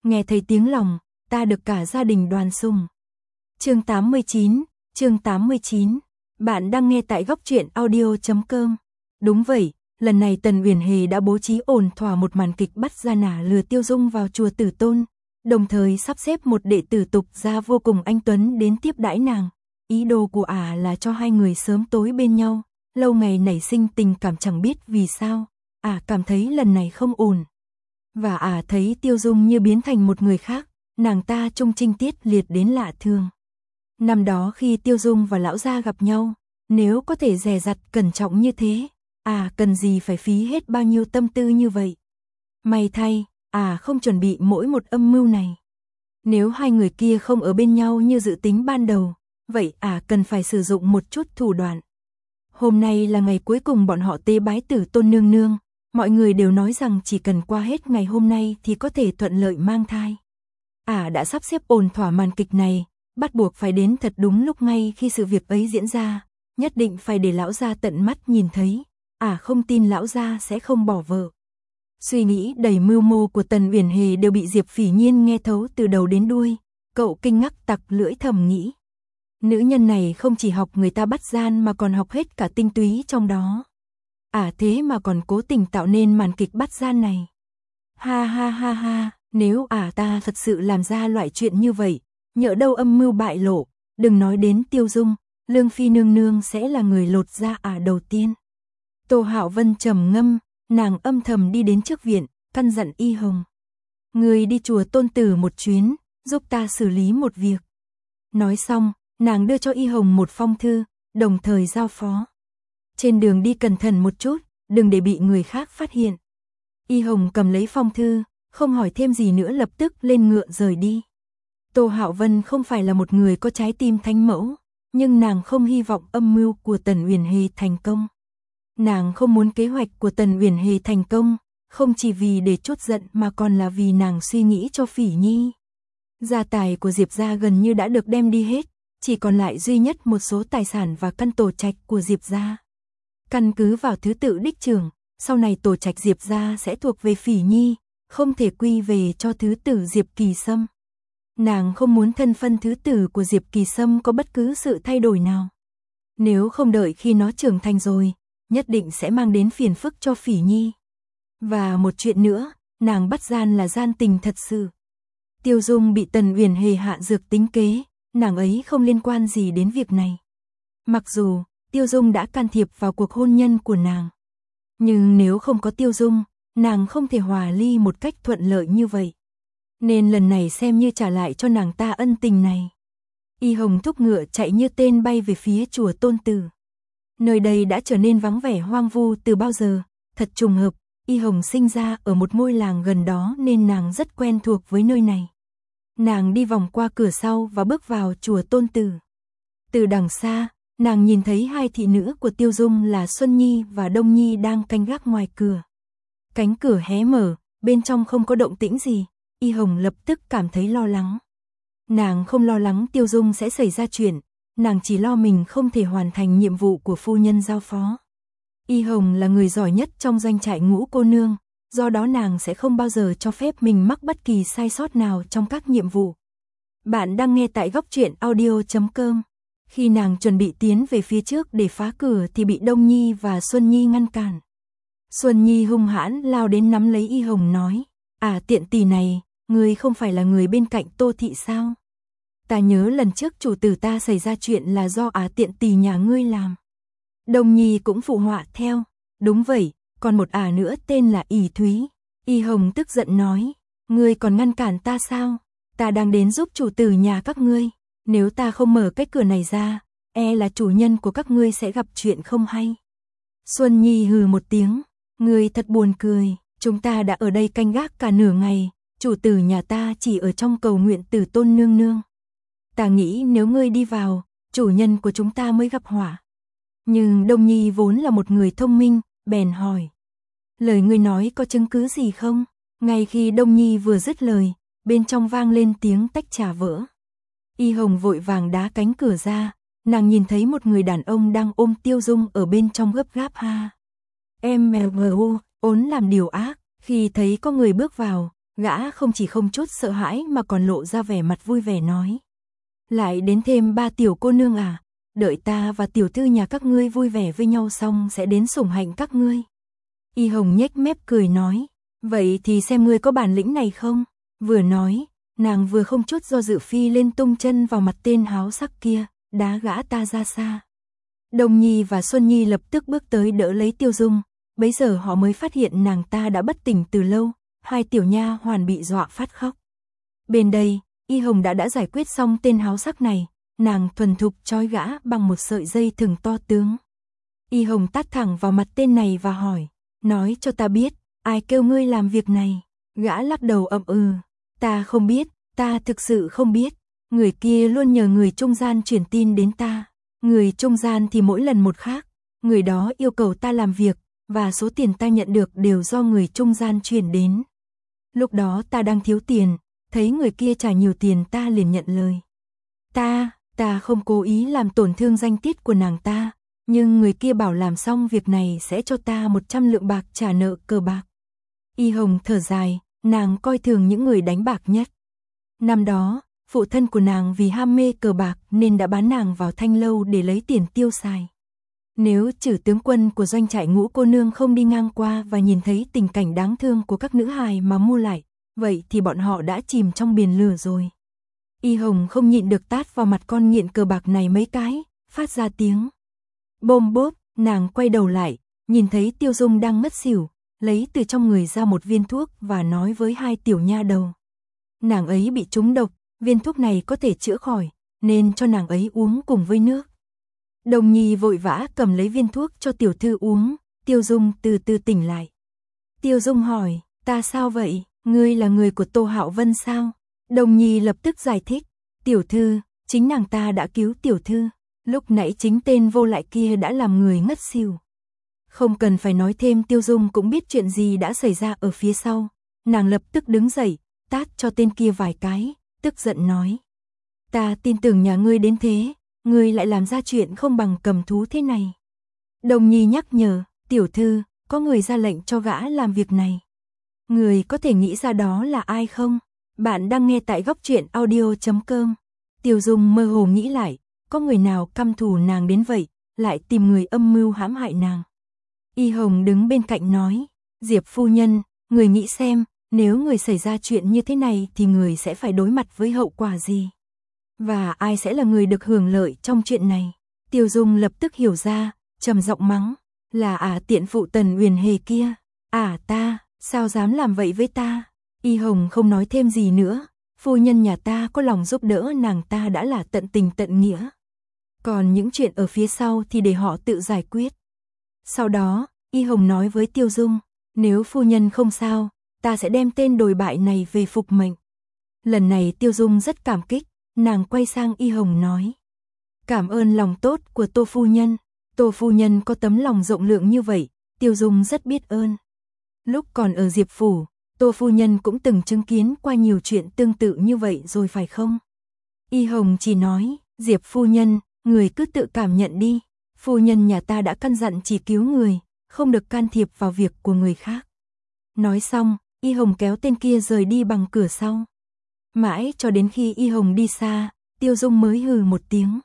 nghe thấy tiếng lòng, ta được cả gia đình đoàn sùng. Chương 89. Bạn đang nghe tại góc truyện audio.com. Đúng vậy, lần này Tần Uyển Hề đã bố trí ổn thỏa một màn kịch bắt Gia Nả lừa Tiêu Dung vào chùa Tử Tôn, đồng thời sắp xếp một đệ tử tục gia vô cùng anh tuấn đến tiếp đãi nàng. Ý đồ của ả là cho hai người sớm tối bên nhau, lâu ngày nảy sinh tình cảm chẳng biết vì sao, ả cảm thấy lần này không ổn. Và ả thấy Tiêu Dung như biến thành một người khác, nàng ta trung trinh tiết liệt đến lạ thường. Năm đó khi Tiêu Dung và lão gia gặp nhau, nếu có thể dè dặt cẩn trọng như thế, cần gì phải phí hết bao nhiêu tâm tư như vậy. May thay, không chuẩn bị mỗi một âm mưu này. Nếu hai người kia không ở bên nhau như dự tính ban đầu, vậy cần phải sử dụng một chút thủ đoạn. Hôm nay là ngày cuối cùng bọn họ tế bái Tử Tôn nương nương, mọi người đều nói rằng chỉ cần qua hết ngày hôm nay thì có thể thuận lợi mang thai. Đã sắp xếp ổn thỏa màn kịch này, bắt buộc phải đến thật đúng lúc ngay khi sự việc ấy diễn ra, nhất định phải để lão gia tận mắt nhìn thấy, không tin lão gia sẽ không bỏ vợ. Suy nghĩ đầy mưu mô của Tần Uyển Hề đều bị Diệp Phỉ Nhiên nghe thấu từ đầu đến đuôi, cậu kinh ngạc tặc lưỡi thầm nghĩ. Nữ nhân này không chỉ học người ta bắt gian mà còn học hết cả tinh túy trong đó. Thế mà còn cố tình tạo nên màn kịch bắt gian này. Ha ha ha ha, nếu ta thật sự làm ra loại chuyện như vậy, nhỡ đâu âm mưu bại lộ, đừng nói đến Tiêu Dung, Lương Phi nương nương sẽ là người lột da đầu tiên. Tô Hạo Vân trầm ngâm, nàng âm thầm đi đến trước viện, căn dặn Y Hồng. Người đi chùa Tôn Tử một chuyến, giúp ta xử lý một việc. Nói xong, nàng đưa cho Y Hồng một phong thư, đồng thời giao phó. Trên đường đi cẩn thận một chút, đừng để bị người khác phát hiện. Y Hồng cầm lấy phong thư, không hỏi thêm gì nữa lập tức lên ngựa rời đi. Tô Hạo Vân không phải là một người có trái tim thánh mẫu, nhưng nàng không hy vọng âm mưu của Tần Uyển Hề thành công. Nàng không muốn kế hoạch của Tần Uyển Hề thành công, không chỉ vì để trút giận mà còn là vì nàng suy nghĩ cho Phỉ Nhi. Gia tài của Diệp gia gần như đã được đem đi hết, chỉ còn lại duy nhất một số tài sản và căn tổ trạch của Diệp gia. Căn cứ vào thứ tự đích trưởng, sau này tổ trạch Diệp gia sẽ thuộc về Phỉ Nhi, không thể quy về cho thứ tử Diệp Kỳ Sâm. Nàng không muốn thân phân thứ tử của Diệp Kỳ Sâm có bất cứ sự thay đổi nào. Nếu không đợi khi nó trưởng thành rồi, nhất định sẽ mang đến phiền phức cho Phỉ Nhi. Và một chuyện nữa, nàng bắt gian là gian tình thật sự. Tiêu Dung bị Tần Uyển Hề hạ dược tính kế, nàng ấy không liên quan gì đến việc này. Mặc dù Tiêu Dung đã can thiệp vào cuộc hôn nhân của nàng, nhưng nếu không có Tiêu Dung, nàng không thể hòa ly một cách thuận lợi như vậy. Nên lần này xem như trả lại cho nàng ta ân tình này. Y Hồng thúc ngựa chạy như tên bay về phía chùa Tôn Tử. Nơi đây đã trở nên vắng vẻ hoang vu từ bao giờ, thật trùng hợp, Y Hồng sinh ra ở một ngôi làng gần đó nên nàng rất quen thuộc với nơi này. Nàng đi vòng qua cửa sau và bước vào chùa Tôn Tử. Từ đằng xa, nàng nhìn thấy hai thị nữ của Tiêu Dung là Xuân Nhi và Đông Nhi đang canh gác ngoài cửa. Cánh cửa hé mở, bên trong không có động tĩnh gì, Y Hồng lập tức cảm thấy lo lắng. Nàng không lo lắng Tiêu Dung sẽ xảy ra chuyện, nàng chỉ lo mình không thể hoàn thành nhiệm vụ của phu nhân giao phó. Y Hồng là người giỏi nhất trong doanh trại Ngũ cô nương, do đó nàng sẽ không bao giờ cho phép mình mắc bất kỳ sai sót nào trong các nhiệm vụ. Bạn đang nghe tại góc truyện audio.com. Khi nàng chuẩn bị tiến về phía trước để phá cửa thì bị Đông Nhi và Xuân Nhi ngăn cản. Xuân Nhi hung hãn lao đến nắm lấy Y Hồng nói, tiện tỳ này, ngươi không phải là người bên cạnh Tô thị sao? Ta nhớ lần trước chủ tử ta xảy ra chuyện là do tiện tỳ nhà ngươi làm. Đông Nhi cũng phụ họa theo, đúng vậy, còn một nữa tên là ỷ Thúy. Y Hồng tức giận nói, ngươi còn ngăn cản ta sao? Ta đang đến giúp chủ tử nhà các ngươi, nếu ta không mở cái cửa này ra, là chủ nhân của các ngươi sẽ gặp chuyện không hay. Xuân Nhi hừ một tiếng, ngươi thật buồn cười, chúng ta đã ở đây canh gác cả nửa ngày, chủ tử nhà ta chỉ ở trong cầu nguyện Tử Tôn nương nương. Ta nghĩ nếu ngươi đi vào, chủ nhân của chúng ta mới gặp họa. Nhưng Đông Nhi vốn là một người thông minh, bèn hỏi. Lời ngươi nói có chứng cứ gì không? Ngay khi Đông Nhi vừa dứt lời, bên trong vang lên tiếng tách trà vỡ. Y Hồng vội vàng đá cánh cửa ra, nàng nhìn thấy một người đàn ông đang ôm Tiêu Dung ở bên trong gấp gáp ha. MGU, ốn làm điều ác, khi thấy có người bước vào, Gã không chỉ không chút sợ hãi mà còn lộ ra vẻ mặt vui vẻ nói. Lại đến thêm 3 tiểu cô nương à, đợi ta và tiểu thư nhà các ngươi vui vẻ với nhau xong sẽ đến sủng hạnh các ngươi. Y Hồng nhếch mép cười nói, vậy thì xem ngươi có bản lĩnh này không? Vừa nói, nàng vừa không chút do dự phi lên tung chân vào mặt tên háo sắc kia, đá gã ta ra xa. Đông Nhi và Xuân Nhi lập tức bước tới đỡ lấy Tiêu Dung, bấy giờ họ mới phát hiện nàng ta đã bất tỉnh từ lâu, hai tiểu nha hoàn bị dọa phát khóc. Bên đây, Y Hồng đã giải quyết xong tên háo sắc này, nàng thuần thục trói gã bằng một sợi dây thừng to tướng. Y Hồng tát thẳng vào mặt tên này và hỏi, nói cho ta biết, ai kêu ngươi làm việc này? Gã lắc đầu ậm ta không biết, ta thực sự không biết, người kia luôn nhờ người trung gian truyền tin đến ta, người trung gian thì mỗi lần một khác, người đó yêu cầu ta làm việc, và số tiền ta nhận được đều do người trung gian chuyển đến. Lúc đó ta đang thiếu tiền, thấy người kia trả nhiều tiền ta liền nhận lời. Ta không cố ý làm tổn thương danh tiết của nàng ta, nhưng người kia bảo làm xong việc này sẽ cho ta 100 lượng bạc trả nợ cờ bạc. Y Hồng thở dài, nàng coi thường những người đánh bạc nhất. Năm đó, phụ thân của nàng vì ham mê cờ bạc nên đã bán nàng vào Thanh Lâu để lấy tiền tiêu xài. Nếu Trử tướng quân của doanh trại Ngũ cô nương không đi ngang qua và nhìn thấy tình cảnh đáng thương của các nữ hài mà mua lại, vậy thì bọn họ đã chìm trong biển lửa rồi. Y Hồng không nhịn được tát vào mặt con nghiện cờ bạc này mấy cái, phát ra tiếng bôm bốp, nàng quay đầu lại, nhìn thấy Tiêu Dung đang ngất xỉu, lấy từ trong người ra một viên thuốc và nói với hai tiểu nha đầu. Nàng ấy bị trúng độc, viên thuốc này có thể chữa khỏi, nên cho nàng ấy uống cùng với nước. Đồng Nhi vội vã cầm lấy viên thuốc cho tiểu thư uống, Tiêu Dung từ từ tỉnh lại. Tiêu Dung hỏi, ta sao vậy, ngươi là người của Tô Hạo Vân sao? Đồng Nhi lập tức giải thích, tiểu thư, chính nàng ta đã cứu tiểu thư, lúc nãy chính tên vô lại kia đã làm người ngất xỉu. Không cần phải nói thêm, Tiêu Dung cũng biết chuyện gì đã xảy ra ở phía sau, nàng lập tức đứng dậy, tát cho tên kia vài cái, tức giận nói. Ta tin tưởng nhà ngươi đến thế, ngươi lại làm ra chuyện không bằng cầm thú thế này. Đồng Nhi nhắc nhở, tiểu thư, có người ra lệnh cho gã làm việc này. Người có thể nghĩ ra đó là ai không? Bạn đang nghe tại góc truyện audio.com. Tiêu Dung mơ hồ nghĩ lại, có người nào căm thù nàng đến vậy, lại tìm người âm mưu hãm hại nàng. Y Hồng đứng bên cạnh nói, Diệp phu nhân, người nghĩ xem, nếu người xảy ra chuyện như thế này thì người sẽ phải đối mặt với hậu quả gì? Và ai sẽ là người được hưởng lợi trong chuyện này? Tiêu Dung lập tức hiểu ra, trầm giọng mắng, là tiện phụ Tần Uyển Hề kia. Ta, sao dám làm vậy với ta? Y Hồng không nói thêm gì nữa, phu nhân nhà ta có lòng giúp đỡ nàng ta đã là tận tình tận nghĩa. Còn những chuyện ở phía sau thì để họ tự giải quyết. Sau đó, Y Hồng nói với Tiêu Dung, nếu phu nhân không sao, ta sẽ đem tên đồi bại này về phục mệnh. Lần này Tiêu Dung rất cảm kích, nàng quay sang Y Hồng nói, cảm ơn lòng tốt của Tô phu nhân. Tô phu nhân có tấm lòng rộng lượng như vậy, Tiêu Dung rất biết ơn. Lúc còn ở Diệp phủ, Tô phu nhân cũng từng chứng kiến qua nhiều chuyện tương tự như vậy rồi phải không? Y Hồng chỉ nói, Diệp phu nhân, người cứ tự cảm nhận đi, phu nhân nhà ta đã căn dặn chỉ cứu người, không được can thiệp vào việc của người khác. Nói xong, Y Hồng kéo tên kia rời đi bằng cửa sau. Mãi cho đến khi Y Hồng đi xa, Tiêu Dung mới hừ một tiếng.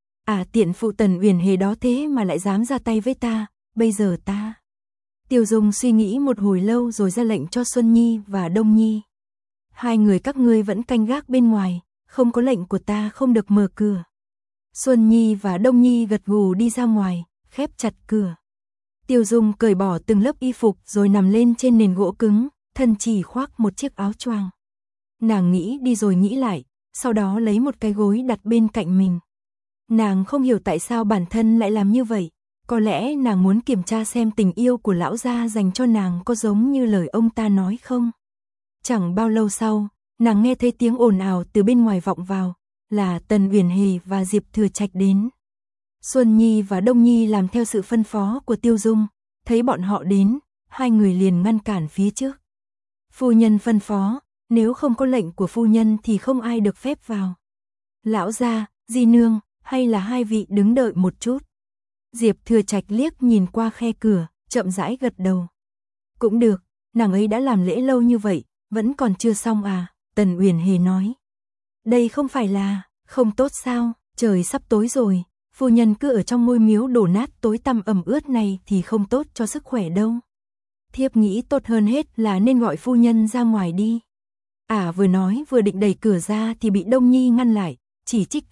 Tiện phụ Tần Uyển Hề đó thế mà lại dám ra tay với ta, bây giờ ta. Tiêu Dung suy nghĩ một hồi lâu rồi ra lệnh cho Xuân Nhi và Đông Nhi. Hai người các ngươi vẫn canh gác bên ngoài, không có lệnh của ta không được mở cửa. Xuân Nhi và Đông Nhi gật gù đi ra ngoài, khép chặt cửa. Tiêu Dung cởi bỏ từng lớp y phục rồi nằm lên trên nền gỗ cứng, thân chỉ khoác một chiếc áo choàng. Nàng nghĩ đi rồi nghĩ lại, sau đó lấy một cái gối đặt bên cạnh mình. Nàng không hiểu tại sao bản thân lại làm như vậy, có lẽ nàng muốn kiểm tra xem tình yêu của lão gia dành cho nàng có giống như lời ông ta nói không. Chẳng bao lâu sau, nàng nghe thấy tiếng ồn ào từ bên ngoài vọng vào, là Tần Uyển Hề và Diệp Thừa Trạch đến. Xuân Nhi và Đông Nhi làm theo sự phân phó của Tiêu Dung, thấy bọn họ đến, hai người liền ngăn cản phía trước. Phu nhân phân phó, nếu không có lệnh của phu nhân thì không ai được phép vào. Lão gia, di nương, hay là hai vị đứng đợi một chút. Diệp Thừa Trạch liếc nhìn qua khe cửa, chậm rãi gật đầu. Cũng được, nàng ấy đã làm lễ lâu như vậy, Vẫn còn chưa xong à? Tần Uyển Hề nói. Đây không phải là không tốt sao? Trời sắp tối rồi, phu nhân cứ ở trong ngôi miếu đổ nát tối tăm ẩm ướt này thì không tốt cho sức khỏe đâu. Thiếp nghĩ tốt hơn hết là nên gọi phu nhân ra ngoài đi. Vừa nói vừa định đẩy cửa ra thì bị Đông Nhi ngăn lại, chỉ trích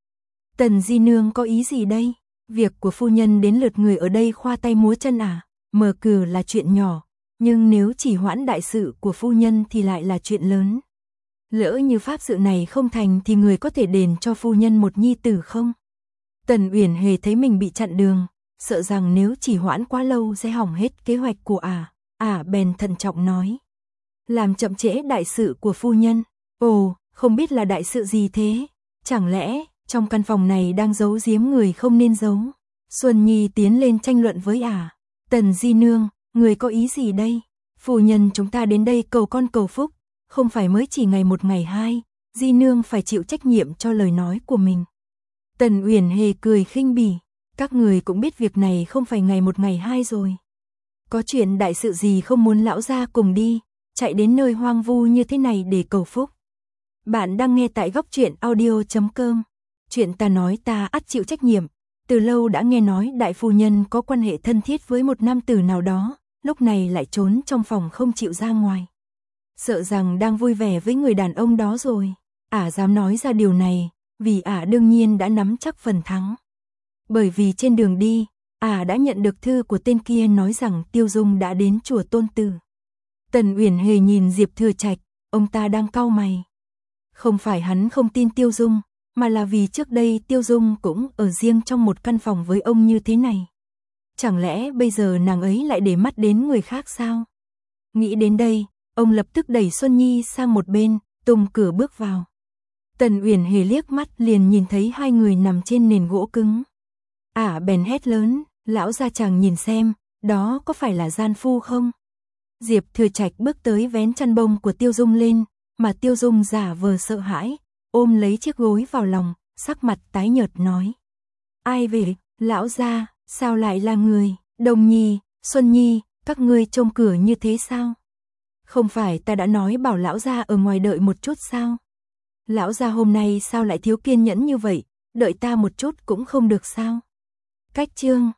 Tần di nương có ý gì đây? Việc của phu nhân đến lượt người ở đây khoa tay múa chân mở cửa là chuyện nhỏ, nhưng nếu chỉ hoãn đại sự của phu nhân thì lại là chuyện lớn. Lỡ như pháp sự này không thành thì người có thể đền cho phu nhân một nhi tử không? Tần Uyển Hề thấy mình bị chặn đường, sợ rằng nếu chỉ hoãn quá lâu sẽ hỏng hết kế hoạch của bèn thận trọng nói. Làm chậm trễ đại sự của phu nhân. Ồ, không biết là đại sự gì thế? Chẳng lẽ trong căn phòng này đang giấu giếm người không nên giấu? Xuân Nhi tiến lên tranh luận với Tần di nương, người có ý gì đây? Phu nhân chúng ta đến đây cầu con cầu phúc, không phải mới chỉ ngày một ngày hai, di nương phải chịu trách nhiệm cho lời nói của mình. Tần Uyển Hề cười khinh bỉ, các người cũng biết việc này không phải ngày một ngày hai rồi. Có chuyện đại sự gì không muốn lão gia cùng đi, chạy đến nơi hoang vu như thế này để cầu phúc. Bạn đang nghe tại Góc Truyện Audio.com. Chuyện ta nói ta ắt chịu trách nhiệm. Từ lâu đã nghe nói đại phu nhân có quan hệ thân thiết với một nam tử nào đó, lúc này lại trốn trong phòng không chịu ra ngoài. Sợ rằng đang vui vẻ với người đàn ông đó rồi. Dám nói ra điều này, vì đương nhiên đã nắm chắc phần thắng. Bởi vì trên đường đi, đã nhận được thư của tên kia nói rằng Tiêu Dung đã đến chùa Tôn Tử. Tần Uyển Hề nhìn Diệp Thừa Trạch, ông ta đang cau mày. Không phải hắn không tin Tiêu Dung, mà là vì trước đây Tiêu Dung cũng ở riêng trong một căn phòng với ông như thế này. Chẳng lẽ bây giờ nàng ấy lại để mắt đến người khác sao? Nghĩ đến đây, ông lập tức đẩy Xuân Nhi sang một bên, tung cửa bước vào. Tần Uyển Hề liếc mắt liền nhìn thấy hai người nằm trên nền gỗ cứng. Bèn hét lớn, lão gia chàng nhìn xem, đó có phải là gian phu không? Diệp Thừa Trạch bước tới vén chăn bông của Tiêu Dung lên, mà Tiêu Dung giả vờ sợ hãi, ôm lấy chiếc gối vào lòng, sắc mặt tái nhợt nói. Ai về, lão gia, sao lại là người? Đông Nhi, Xuân Nhi, các ngươi trông cửa như thế sao? Không phải ta đã nói bảo lão gia ở ngoài đợi một chút sao? Lão gia hôm nay sao lại thiếu kiên nhẫn như vậy, đợi ta một chút cũng không được sao? Cách chương